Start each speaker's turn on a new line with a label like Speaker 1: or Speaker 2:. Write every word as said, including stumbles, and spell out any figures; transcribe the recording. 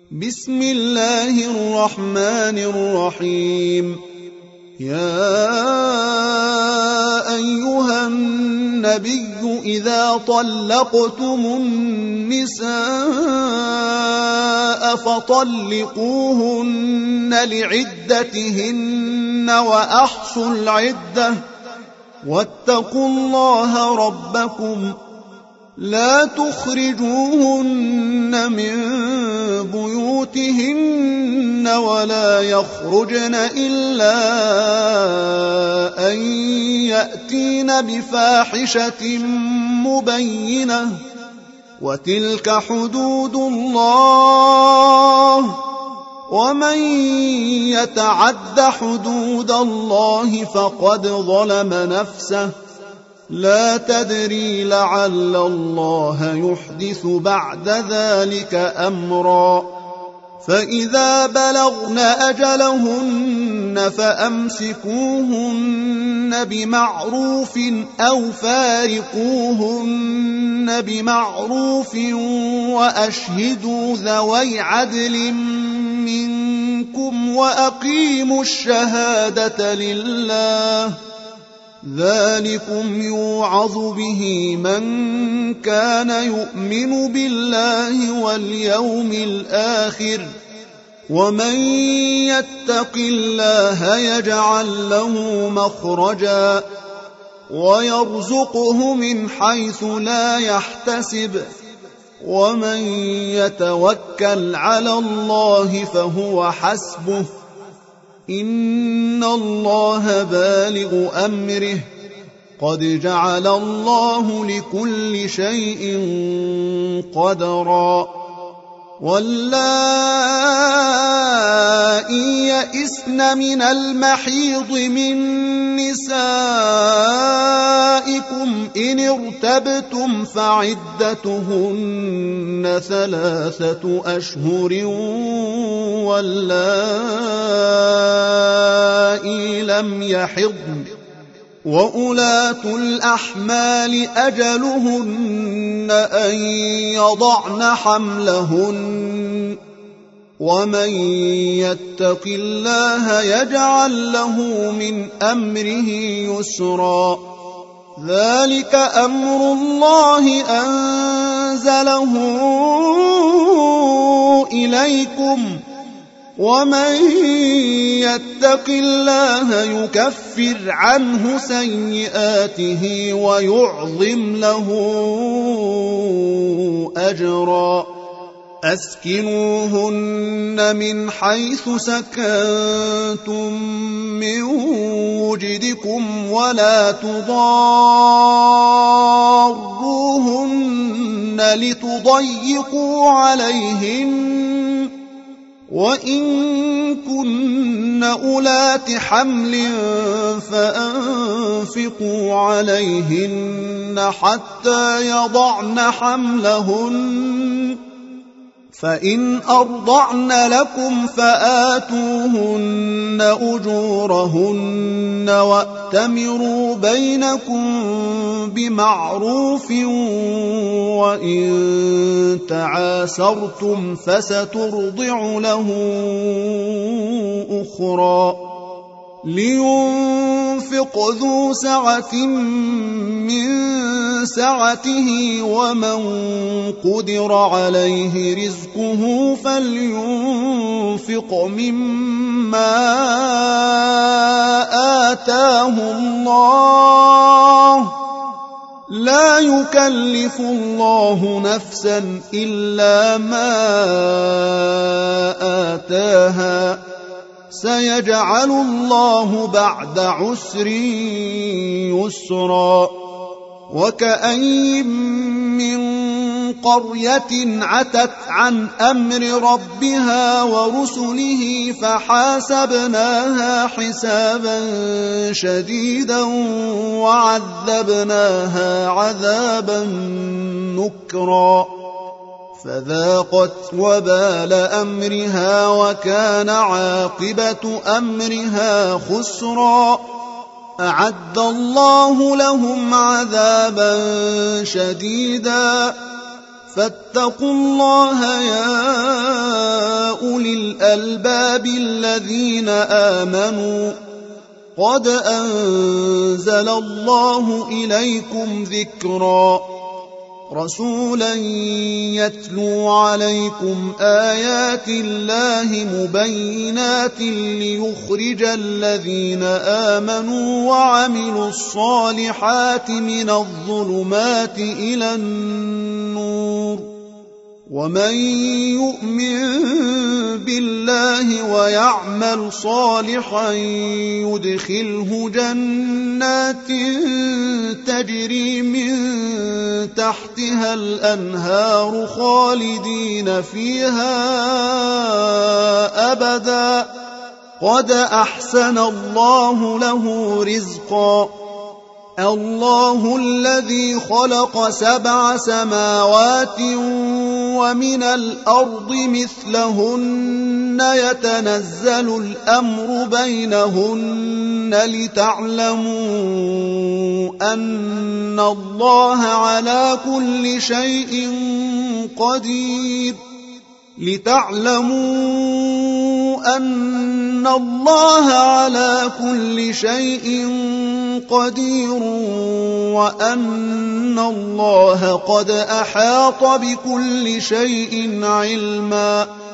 Speaker 1: بسم الله الرحمن الرحيم. يا أيها النبي إذا طلقتم النساء فطلقوهن لعدتهن وأحصوا العدة واتقوا الله ربكم لا تخرجوهن من بيوتهن ولا يخرجن إلا أن يأتين بفاحشة مبينة وتلك حدود الله ومن يتعد حدود الله فقد ظلم نفسه لا تدري لعل الله يحدث بعد ذلك أمرا. فإذا بلغن أجلهن فأمسكوهن بمعروف أو فارقوهن بمعروف وأشهدوا ذوي عدل منكم وأقيموا الشهادة لله ذلكم يوعظ به من كان يؤمن بالله واليوم الآخر ومن يتق الله يجعل له مخرجا ويرزقه من حيث لا يحتسب ومن يتوكل على الله فهو حسبه إن الله بالغ أمره قد جعل الله لكل شيء قدرا. واللائي يئسن من المحيض من نسائكم إن ارتبتم فعدتهن ثلاثة أشهر واللائي لم يحضن وأولاة الأحمال أجلهن أن يضعن حملهن ومن يتق الله يجعل له من أمره يسرا. ذلك أمر الله أنزله إليكم ومن يتق الله يكفر عنه سيئاته ويعظم له أجرا. أسكنوهن من حيث سكنتم من وجدكم ولا تضاروهن لتضيقوا عليهن وإن كن أولات حمل فأنفقوا عليهن حتى يضعن حملهن فإن أرضعن لكم فآتوهن أجورهن وأتمروا بينكم بمعروف وإن تعاسرتم فسترضع له أخرى. لينفق ذو سعة من سعته ومن قدر عليه رزقه فلينفق مما آتاه الله لا يكلف الله نفسا إلا ما آتاها سيجعل الله بعد عسر يسرا. وكأين من قرية عتت عن أمر ربها ورسله فحاسبناها حسابا شديدا وعذبناها عذابا نكرا فذاقت وبال أمرها وكان عاقبة أمرها خسرا. أعد الله لهم عذابا شديدا فاتقوا الله يا الألباب الذين آمنوا قد أنزل الله إليكم ذكرا رسولا يتلو عليكم آيات الله مبينات ليخرج الذين آمنوا وعملوا الصالحات من الظلمات إلى النور ومن يؤمن بالله ويعمل صالحا يدخله جنات تجري من تحتها الأنهار خالدين فيها أبدا قد أحسن الله له رزقا الله الذي خلق سبع سماوات ومن الأرض مثلهن يتنزل الأمر بينهن لتعلموا أن الله على كل شيء قدير لتعلموا أن الله على كل شيء قدير وأن الله قد أحاط بكل شيء علما